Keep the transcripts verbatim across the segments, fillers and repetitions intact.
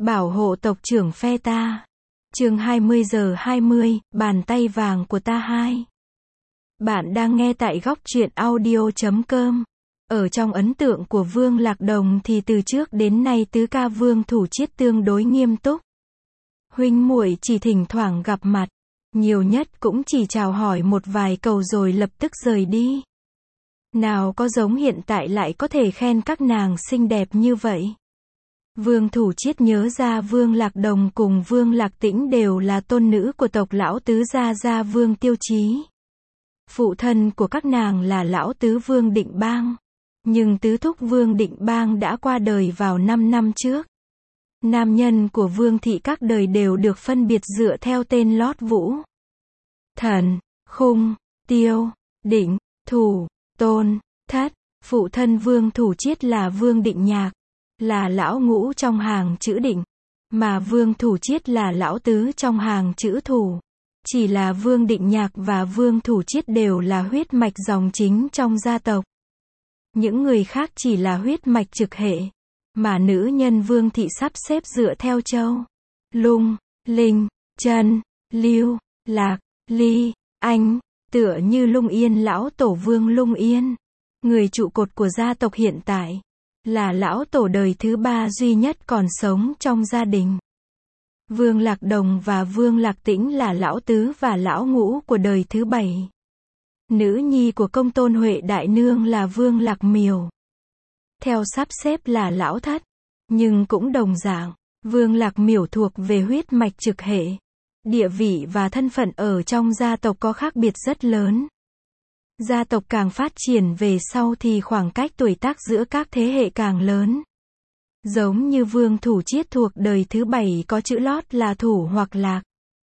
Bảo hộ tộc trưởng phe ta. Chương hai mươi giờ hai mươi, bàn tay vàng của ta hai. Bạn đang nghe tại góc truyện audio chấm com. Ở trong ấn tượng của Vương Lạc Đồng thì từ trước đến nay tứ ca Vương Thủ Chiết tương đối nghiêm túc. Huynh muội chỉ thỉnh thoảng gặp mặt, nhiều nhất cũng chỉ chào hỏi một vài câu rồi lập tức rời đi. Nào có giống hiện tại lại có thể khen các nàng xinh đẹp như vậy. Vương Thủ Chiết nhớ ra Vương Lạc Đồng cùng Vương Lạc Tĩnh đều là tôn nữ của tộc lão tứ gia gia Vương Tiêu Chí. Phụ thân của các nàng là lão tứ Vương Định Bang. Nhưng tứ thúc Vương Định Bang đã qua đời vào năm năm trước. Nam nhân của Vương thị các đời đều được phân biệt dựa theo tên lót vũ. Thần, Khung, Tiêu, Định, Thủ, Tôn, Thất. Phụ thân Vương Thủ Chiết là Vương Định Nhạc, là lão ngũ trong hàng chữ Định, mà Vương Thủ Chiết là lão tứ trong hàng chữ Thủ. Chỉ là Vương Định Nhạc và Vương Thủ Chiết đều là huyết mạch dòng chính trong gia tộc. Những người khác chỉ là huyết mạch trực hệ, mà nữ nhân Vương thị sắp xếp dựa theo Châu, Lung, Linh, Trân, Lưu, Lạc, Ly, Anh, tựa như Lung Yên lão tổ Vương Lung Yên, người trụ cột của gia tộc hiện tại, là lão tổ đời thứ ba duy nhất còn sống trong gia đình. Vương Lạc Đồng và Vương Lạc Tĩnh là lão tứ và lão ngũ của đời thứ bảy. Nữ nhi của công tôn Huệ Đại Nương là Vương Lạc Miều. Theo sắp xếp là lão thất, nhưng cũng đồng dạng, Vương Lạc Miểu thuộc về huyết mạch trực hệ. Địa vị và thân phận ở trong gia tộc có khác biệt rất lớn. Gia tộc càng phát triển về sau thì khoảng cách tuổi tác giữa các thế hệ càng lớn. Giống như Vương Thủ Chiết thuộc đời thứ bảy có chữ lót là Thủ hoặc Lạc.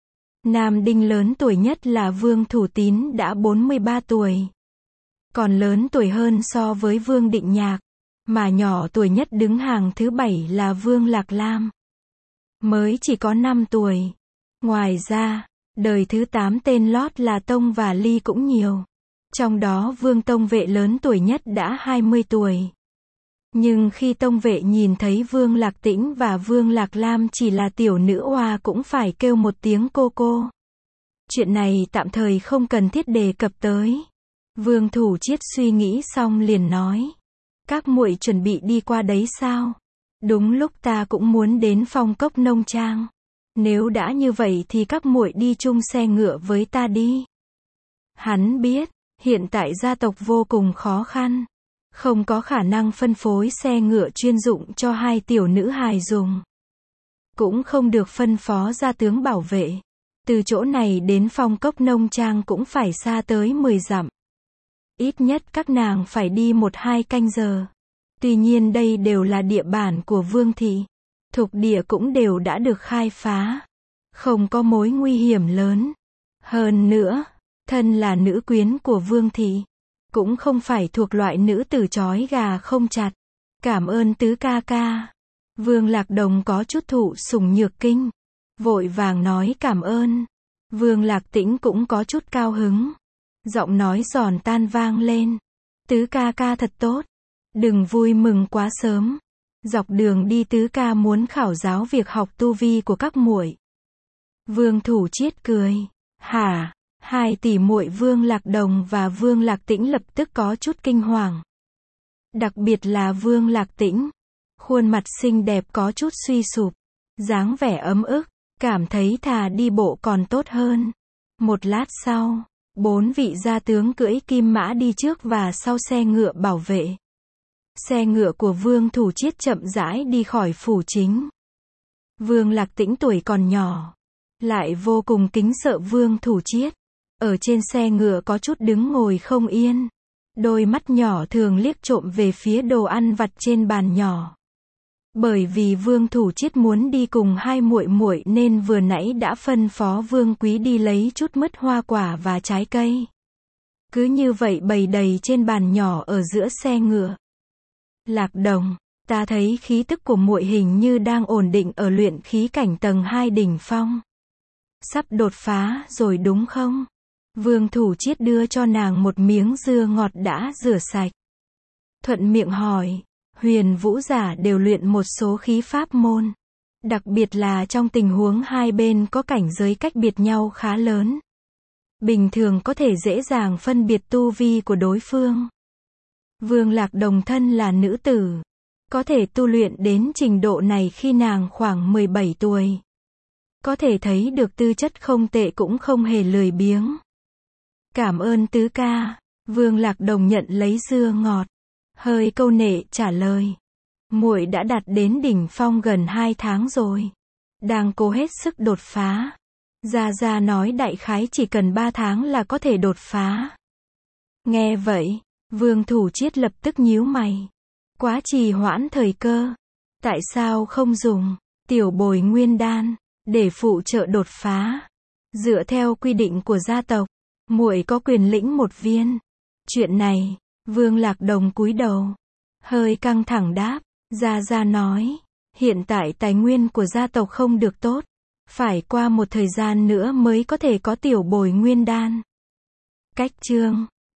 Nam đinh lớn tuổi nhất là Vương Thủ Tín đã bốn mươi ba tuổi. Còn lớn tuổi hơn so với Vương Định Nhạc, mà nhỏ tuổi nhất đứng hàng thứ bảy là Vương Lạc Lam. Mới chỉ có năm tuổi. Ngoài ra, đời thứ tám tên lót là Tông và Ly cũng nhiều. Trong đó Vương Tông Vệ lớn tuổi nhất đã hai mươi tuổi. Nhưng khi Tông Vệ nhìn thấy Vương Lạc Tĩnh và Vương Lạc Lam chỉ là tiểu nữ oa cũng phải kêu một tiếng cô cô. Chuyện này tạm thời không cần thiết đề cập tới. Vương Thủ Chiết suy nghĩ xong liền nói. Các muội chuẩn bị đi qua đấy sao? Đúng lúc ta cũng muốn đến Phong Cốc Nông Trang. Nếu đã như vậy thì các muội đi chung xe ngựa với ta đi. Hắn biết, hiện tại gia tộc vô cùng khó khăn. Không có khả năng phân phối xe ngựa chuyên dụng cho hai tiểu nữ hài dùng. Cũng không được phân phó gia tướng bảo vệ. Từ chỗ này đến Phong Cốc Nông Trang cũng phải xa tới mười dặm. Ít nhất các nàng phải đi một hai canh giờ. Tuy nhiên đây đều là địa bàn của Vương thị. Thục địa cũng đều đã được khai phá. Không có mối nguy hiểm lớn. Hơn nữa, thân là nữ quyến của Vương thị. Cũng không phải thuộc loại nữ tử trói gà không chặt. Cảm ơn tứ ca ca. Vương Lạc Đồng có chút thụ sủng nhược kinh. Vội vàng nói cảm ơn. Vương Lạc Tĩnh cũng có chút cao hứng. Giọng nói giòn tan vang lên. Tứ ca ca thật tốt. Đừng vui mừng quá sớm. Dọc đường đi tứ ca muốn khảo giáo việc học tu vi của các muội. Vương Thủ Chiết cười. Hả? Hai tỷ muội Vương Lạc Đồng và Vương Lạc Tĩnh lập tức có chút kinh hoàng. Đặc biệt là Vương Lạc Tĩnh. Khuôn mặt xinh đẹp có chút suy sụp. Dáng vẻ ấm ức. Cảm thấy thà đi bộ còn tốt hơn. Một lát sau, bốn vị gia tướng cưỡi kim mã đi trước và sau xe ngựa bảo vệ. Xe ngựa của Vương Thủ Chiết chậm rãi đi khỏi phủ chính. Vương Lạc Tĩnh tuổi còn nhỏ, lại vô cùng kính sợ Vương Thủ Chiết. Ở trên xe ngựa có chút đứng ngồi không yên. Đôi mắt nhỏ thường liếc trộm về phía đồ ăn vặt trên bàn nhỏ. Bởi vì Vương Thủ Chiết muốn đi cùng hai muội muội nên vừa nãy đã phân phó Vương Quý đi lấy chút mứt hoa quả và trái cây. Cứ như vậy bày đầy trên bàn nhỏ ở giữa xe ngựa. Lạc Đồng, ta thấy khí tức của muội hình như đang ổn định ở luyện khí cảnh tầng hai đỉnh phong. Sắp đột phá rồi đúng không? Vương Thủ Chiết đưa cho nàng một miếng dưa ngọt đã rửa sạch. Thuận miệng hỏi, huyền vũ giả đều luyện một số khí pháp môn. Đặc biệt là trong tình huống hai bên có cảnh giới cách biệt nhau khá lớn. Bình thường có thể dễ dàng phân biệt tu vi của đối phương. Vương Lạc Đồng thân là nữ tử. Có thể tu luyện đến trình độ này khi nàng khoảng mười bảy tuổi. Có thể thấy được tư chất không tệ cũng không hề lười biếng. Cảm ơn tứ ca. Vương Lạc Đồng nhận lấy dưa ngọt. Hơi câu nệ trả lời. Muội đã đạt đến đỉnh phong gần hai tháng rồi. Đang cố hết sức đột phá. Gia Gia nói đại khái chỉ cần ba tháng là có thể đột phá. Nghe vậy, Vương Thủ Chiết lập tức nhíu mày. Quá trì hoãn thời cơ. Tại sao không dùng tiểu bồi nguyên đan để phụ trợ đột phá? Dựa theo quy định của gia tộc, muội có quyền lĩnh một viên. Chuyện này, Vương Lạc Đồng cúi đầu, hơi căng thẳng đáp. Gia Gia nói, hiện tại tài nguyên của gia tộc không được tốt. Phải qua một thời gian nữa mới có thể có tiểu bồi nguyên đan. Cách chương